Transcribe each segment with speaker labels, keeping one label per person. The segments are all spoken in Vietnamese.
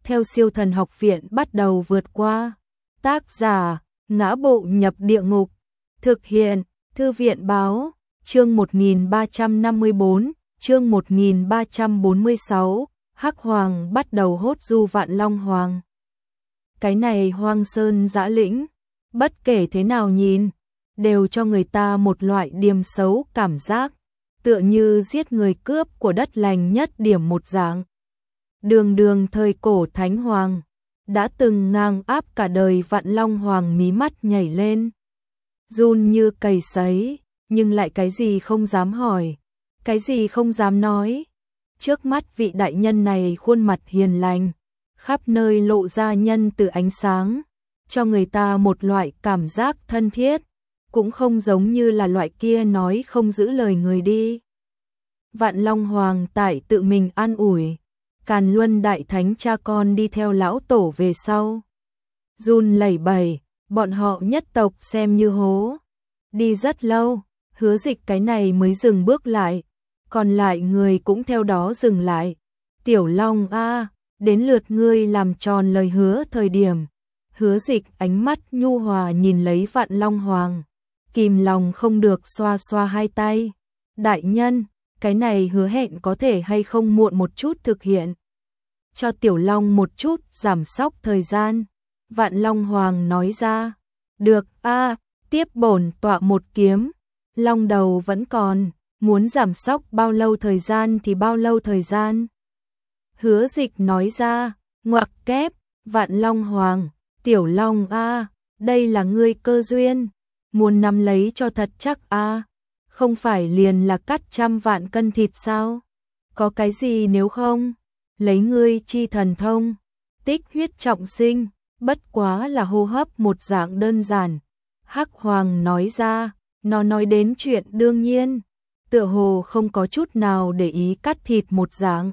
Speaker 1: theo Siêu Thần Học Viện bắt đầu vượt qua. Tác giả: Ngã Bộ Nhập Địa Ngục. Thực hiện: Thư viện báo. Chương 1354, chương 1346, Hắc Hoàng bắt đầu hốt du Vạn Long Hoàng. Cái này hoang sơn dã lĩnh, bất kể thế nào nhìn, đều cho người ta một loại điềm xấu cảm giác, tựa như giết người cướp của đất lành nhất điểm một dạng. Đường thời cổ Thánh Hoàng, đã từng ngang áp cả đời Vạn Long Hoàng mí mắt nhảy lên. Run như cầy sấy, nhưng lại cái gì không dám hỏi, cái gì không dám nói. Trước mắt vị đại nhân này khuôn mặt hiền lành, khắp nơi lộ ra nhân từ ánh sáng, cho người ta một loại cảm giác thân thiết, cũng không giống như là loại kia nói không giữ lời người đi. Vạn Long Hoàng tại tự mình an ủi, Càn Luân Đại Thánh cha con đi theo lão tổ về sau. Run lẩy bẩy, bọn họ nhất tộc xem như hố. Đi rất lâu, Hứa Dịch cái này mới dừng bước lại, còn lại người cũng theo đó dừng lại. Tiểu Long a, đến lượt ngươi làm tròn lời hứa thời điểm. Hứa Dịch ánh mắt nhu hòa nhìn lấy Vạn Long Hoàng, kìm lòng không được xoa xoa hai tay. Đại nhân, cái này hứa hẹn có thể hay không muộn một chút thực hiện. Cho Tiểu Long một chút giảm sóc thời gian. Vạn Long Hoàng nói ra. Được a, tiếp bổn tọa một kiếm. Long đầu vẫn còn, muốn giảm sóc bao lâu thời gian thì bao lâu thời gian. Hứa Dịch nói ra. Ngoặc kép, Vạn Long Hoàng, Tiểu Long a, đây là ngươi cơ duyên, muốn nắm lấy cho thật chắc a, không phải liền là cắt 100 vạn cân thịt sao? Có cái gì nếu không? Lấy ngươi chi thần thông, tích huyết trọng sinh, bất quá là hô hấp một dạng đơn giản. Hắc Hoàng nói ra, nó nói đến chuyện đương nhiên, tựa hồ không có chút nào để ý cắt thịt một dạng.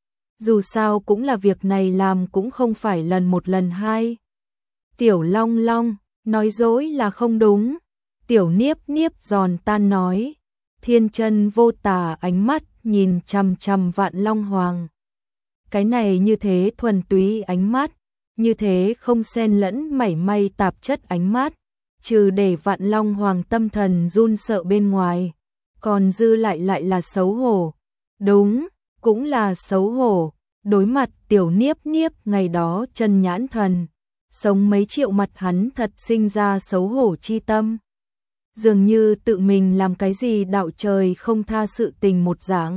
Speaker 1: Dù sao cũng là việc này làm cũng không phải lần một lần hai. Tiểu Long Long, nói dối là không đúng. Tiểu Niếp Niếp giòn tan nói, thiên chân vô tà ánh mắt nhìn chằm chằm Vạn Long Hoàng. Cái này như thế thuần túy ánh mắt, như thế không xen lẫn mảy may tạp chất ánh mắt, trừ để Vạn Long Hoàng tâm thần run sợ bên ngoài, còn dư lại là xấu hổ. Đúng, cũng là xấu hổ, đối mặt Tiểu Niếp Niếp ngày đó chân nhãn thần, sống mấy triệu mặt hắn thật sinh ra xấu hổ chi tâm. Dường như tự mình làm cái gì đạo trời không tha sự tình một dạng.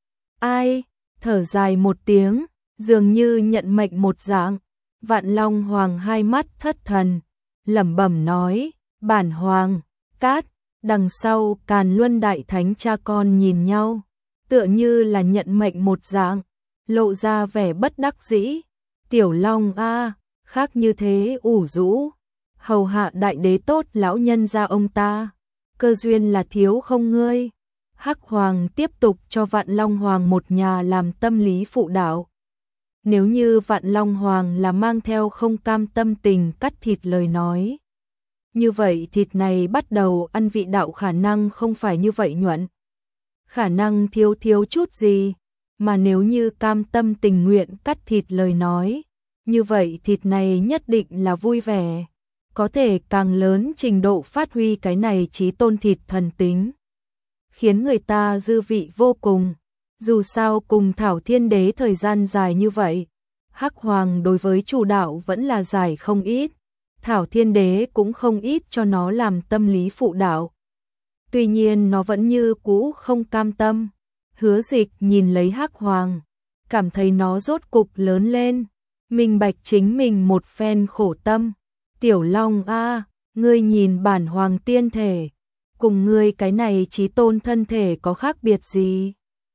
Speaker 1: Ai, thở dài một tiếng, dường như nhận mệnh một dạng. Vạn Long Hoàng hai mắt thất thần, lẩm bẩm nói, bản hoàng, cát. Đằng sau Càn Luân Đại Thánh cha con nhìn nhau, tựa như là nhận mệnh một dạng, lộ ra vẻ bất đắc dĩ. Tiểu Long a, khác như thế ủ rũ, hầu hạ đại đế tốt lão nhân gia ông ta, cơ duyên là thiếu không ngươi. Hắc Hoàng tiếp tục cho Vạn Long Hoàng một nhà làm tâm lý phụ đạo. Nếu như Vạn Long Hoàng là mang theo không cam tâm tình cắt thịt lời nói, như vậy thịt này bắt đầu ăn vị đạo khả năng không phải như vậy nhuận, khả năng thiếu chút gì, mà nếu như cam tâm tình nguyện cắt thịt lời nói, như vậy thịt này nhất định là vui vẻ, có thể càng lớn trình độ phát huy cái này chí tôn thịt thần tính, khiến người ta dư vị vô cùng. Dù sao cùng Thảo Thiên Đế thời gian dài như vậy, Hắc Hoàng đối với chủ đạo vẫn là dài không ít, Thảo Thiên Đế cũng không ít cho nó làm tâm lý phụ đạo. Tuy nhiên nó vẫn như cũ không cam tâm. Hứa Dịch nhìn lấy Hắc Hoàng, cảm thấy nó rốt cục lớn lên, minh bạch chính mình một phen khổ tâm. Tiểu Long a, ngươi nhìn bản hoàng tiên thể, cùng ngươi cái này chí tôn thân thể có khác biệt gì?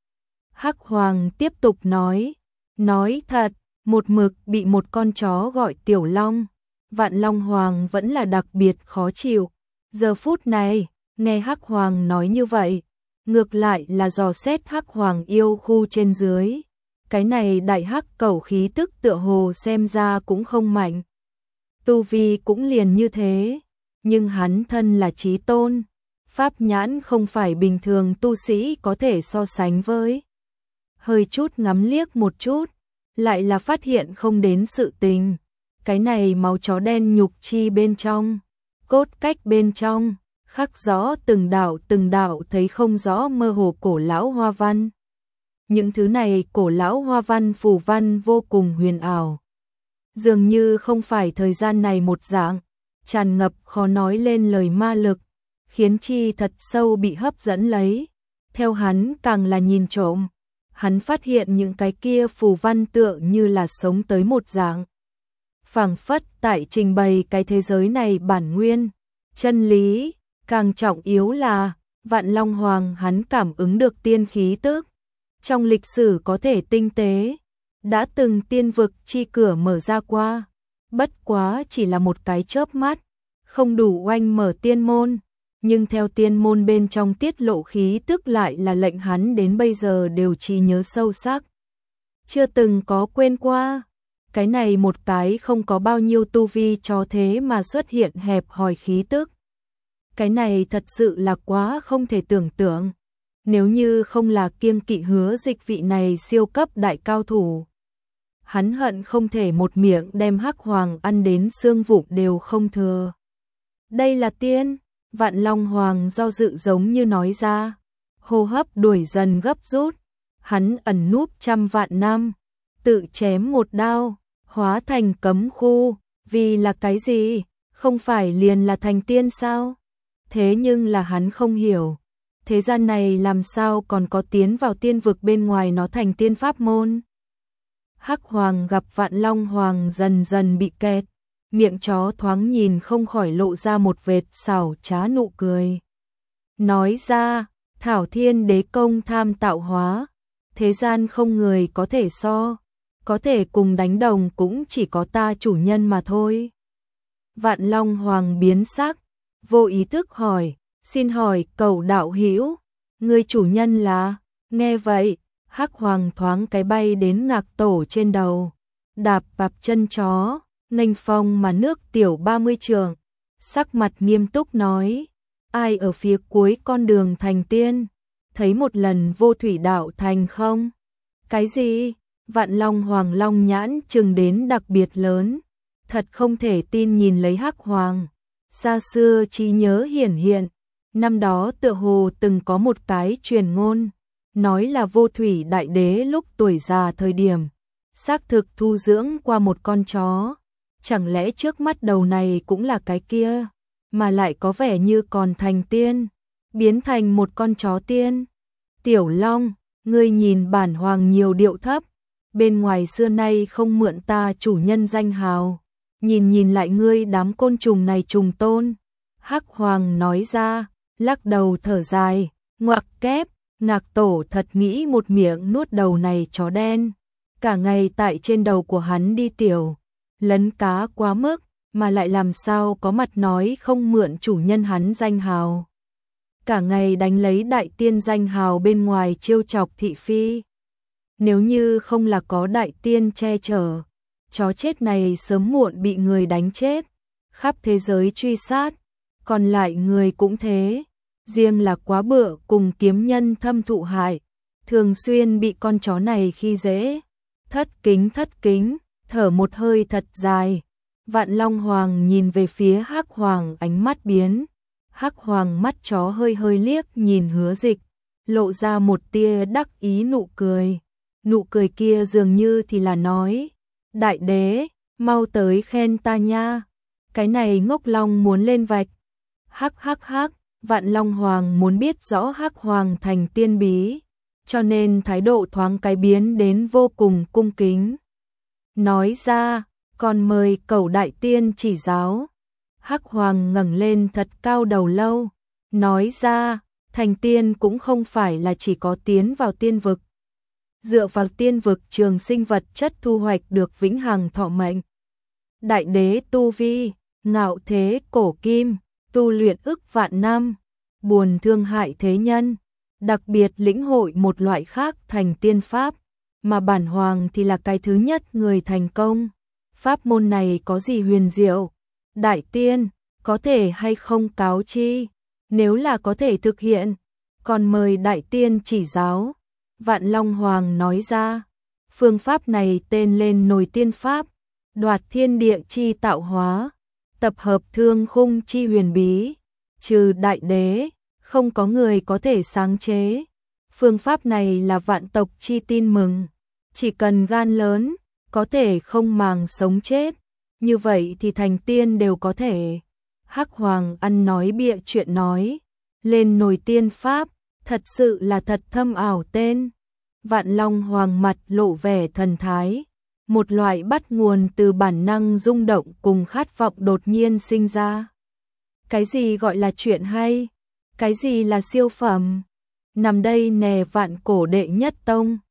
Speaker 1: Hắc Hoàng tiếp tục nói thật, một mực bị một con chó gọi Tiểu Long, Vạn Long Hoàng vẫn là đặc biệt khó chịu. Giờ phút này, nghe Hắc Hoàng nói như vậy, ngược lại là dò xét Hắc Hoàng yêu khu trên dưới. Cái này đại hắc cẩu khí tức tựa hồ xem ra cũng không mạnh. Tu vi cũng liền như thế, nhưng hắn thân là chí tôn, pháp nhãn không phải bình thường tu sĩ có thể so sánh với. Hơi chút ngắm liếc một chút, lại là phát hiện không đến sự tình. Cái này máu chó đen nhục chi bên trong, cốt cách bên trong, khắc rõ từng đạo thấy không rõ mơ hồ cổ lão hoa văn. Những thứ này cổ lão hoa văn phù văn vô cùng huyền ảo. Dường như không phải thời gian này một dạng, tràn ngập khó nói lên lời ma lực, khiến chi thật sâu bị hấp dẫn lấy. Theo hắn càng là nhìn trộm, hắn phát hiện những cái kia phù văn tựa như là sống tới một dạng. Phảng phất tại trình bày cái thế giới này bản nguyên, chân lý, càng trọng yếu là Vạn Long Hoàng hắn cảm ứng được tiên khí tức. Trong lịch sử có thể tinh tế, đã từng tiên vực chi cửa mở ra qua, bất quá chỉ là một cái chớp mắt, không đủ oanh mở tiên môn, nhưng theo tiên môn bên trong tiết lộ khí tức lại là lệnh hắn đến bây giờ đều trí nhớ sâu sắc. Chưa từng có quên qua, cái này một cái không có bao nhiêu tu vi cho thế mà xuất hiện hẹp hòi khí tức. Cái này thật sự là quá không thể tưởng tượng. Nếu như không là kiêng kỵ Hứa Dịch vị này siêu cấp đại cao thủ, hắn hận không thể một miệng đem Hắc Hoàng ăn đến xương vụn đều không thừa. Đây là tiên, Vạn Long Hoàng do dự giống như nói ra, hô hấp đuổi dần gấp rút, hắn ẩn núp trăm vạn năm, tự chém một đao, hóa thành cấm khu, vì là cái gì, không phải liền là thành tiên sao? Thế nhưng là hắn không hiểu. Thế gian này làm sao còn có tiến vào tiên vực bên ngoài nó thành tiên pháp môn. Hắc Hoàng gặp Vạn Long Hoàng dần dần bị kẹt, miệng chó thoáng nhìn không khỏi lộ ra một vệt xảo trá nụ cười. Nói ra, Thảo Thiên Đế công tham tạo hóa, thế gian không người có thể so, có thể cùng đánh đồng cũng chỉ có ta chủ nhân mà thôi. Vạn Long Hoàng biến sắc, vô ý thức hỏi, xin hỏi cầu đạo hữu, người chủ nhân là? Nghe vậy, Hắc Hoàng thoáng cái bay đến Ngạc Tổ trên đầu, đạp bạp chân chó, nghênh phong mà nước tiểu 30 trượng, sắc mặt nghiêm túc nói, ai ở phía cuối con đường thành tiên, thấy một lần vô thủy đạo thành không? Cái gì? Vạn Long Hoàng long nhãn trừng đến đặc biệt lớn, thật không thể tin nhìn lấy Hắc Hoàng. Xa xưa trí nhớ hiển hiện, năm đó tựa hồ từng có một cái truyền ngôn, nói là vô thủy đại đế lúc tuổi già thời điểm, xác thực thu dưỡng qua một con chó. Chẳng lẽ trước mắt đầu này cũng là cái kia, mà lại có vẻ như còn thành tiên, biến thành một con chó tiên. Tiểu Long, ngươi nhìn bản hoàng nhiều điệu thấp, bên ngoài xưa nay không mượn ta chủ nhân danh hào, nhìn lại ngươi đám côn trùng này trùng tôn. Hắc Hoàng nói ra, lắc đầu thở dài, ngoặc kép, Ngạc Tổ thật nghĩ một miệng nuốt đầu này chó đen, cả ngày tại trên đầu của hắn đi tiểu, lấn cá quá mức, mà lại làm sao có mặt nói không mượn chủ nhân hắn danh hào. Cả ngày đánh lấy đại tiên danh hào bên ngoài trêu chọc thị phi. Nếu như không là có đại tiên che chở, chó chết này sớm muộn bị người đánh chết, khắp thế giới truy sát, còn lại người cũng thế, riêng là quá bựa cùng kiếm nhân thâm thụ hại, thường xuyên bị con chó này khi dễ. Thất kính, thở một hơi thật dài, Vạn Long Hoàng nhìn về phía Hắc Hoàng ánh mắt biến, Hắc Hoàng mắt chó hơi liếc nhìn Hứa Dịch, lộ ra một tia đắc ý nụ cười kia dường như thì là nói, đại đế, mau tới khen ta nha, cái này ngốc long muốn lên vạch. Hắc, Vạn Long Hoàng muốn biết rõ Hắc Hoàng thành tiên bí, cho nên thái độ thoáng cái biến đến vô cùng cung kính. Nói ra, còn mời cẩu đại tiên chỉ giáo. Hắc Hoàng ngẩng lên thật cao đầu lâu, nói ra, thành tiên cũng không phải là chỉ có tiến vào tiên vực. Dựa vào tiên vực trường sinh vật chất thu hoạch được vĩnh hằng thọ mệnh. Đại đế tu vi, ngạo thế cổ kim, tu luyện ức vạn năm, buồn thương hại thế nhân, đặc biệt lĩnh hội một loại khác thành tiên pháp, mà bản hoàng thì là cái thứ nhất người thành công. Pháp môn này có gì huyền diệu? Đại tiên, có thể hay không cáo chi? Nếu là có thể thực hiện, còn mời đại tiên chỉ giáo. Vạn Long Hoàng nói ra, Phương pháp này tên lên nồi tiên pháp, đoạt thiên địa chi tạo hóa, tập hợp thương khung chi huyền bí, trừ đại đế, không có người có thể sáng chế. Phương pháp này là vạn tộc chi tin mừng, chỉ cần gan lớn, có thể không màng sống chết, như vậy thì thành tiên đều có thể. Hắc Hoàng ăn nói bịa chuyện nói, lên nồi tiên pháp, thật sự là thật thâm ảo tên. Vạn Long Hoàng mặt lộ vẻ thần thái, một loại bắt nguồn từ bản năng rung động cùng khát vọng đột nhiên sinh ra. Cái gì gọi là chuyện hay? Cái gì là siêu phẩm? Nằm đây nè vạn cổ đệ nhất tông.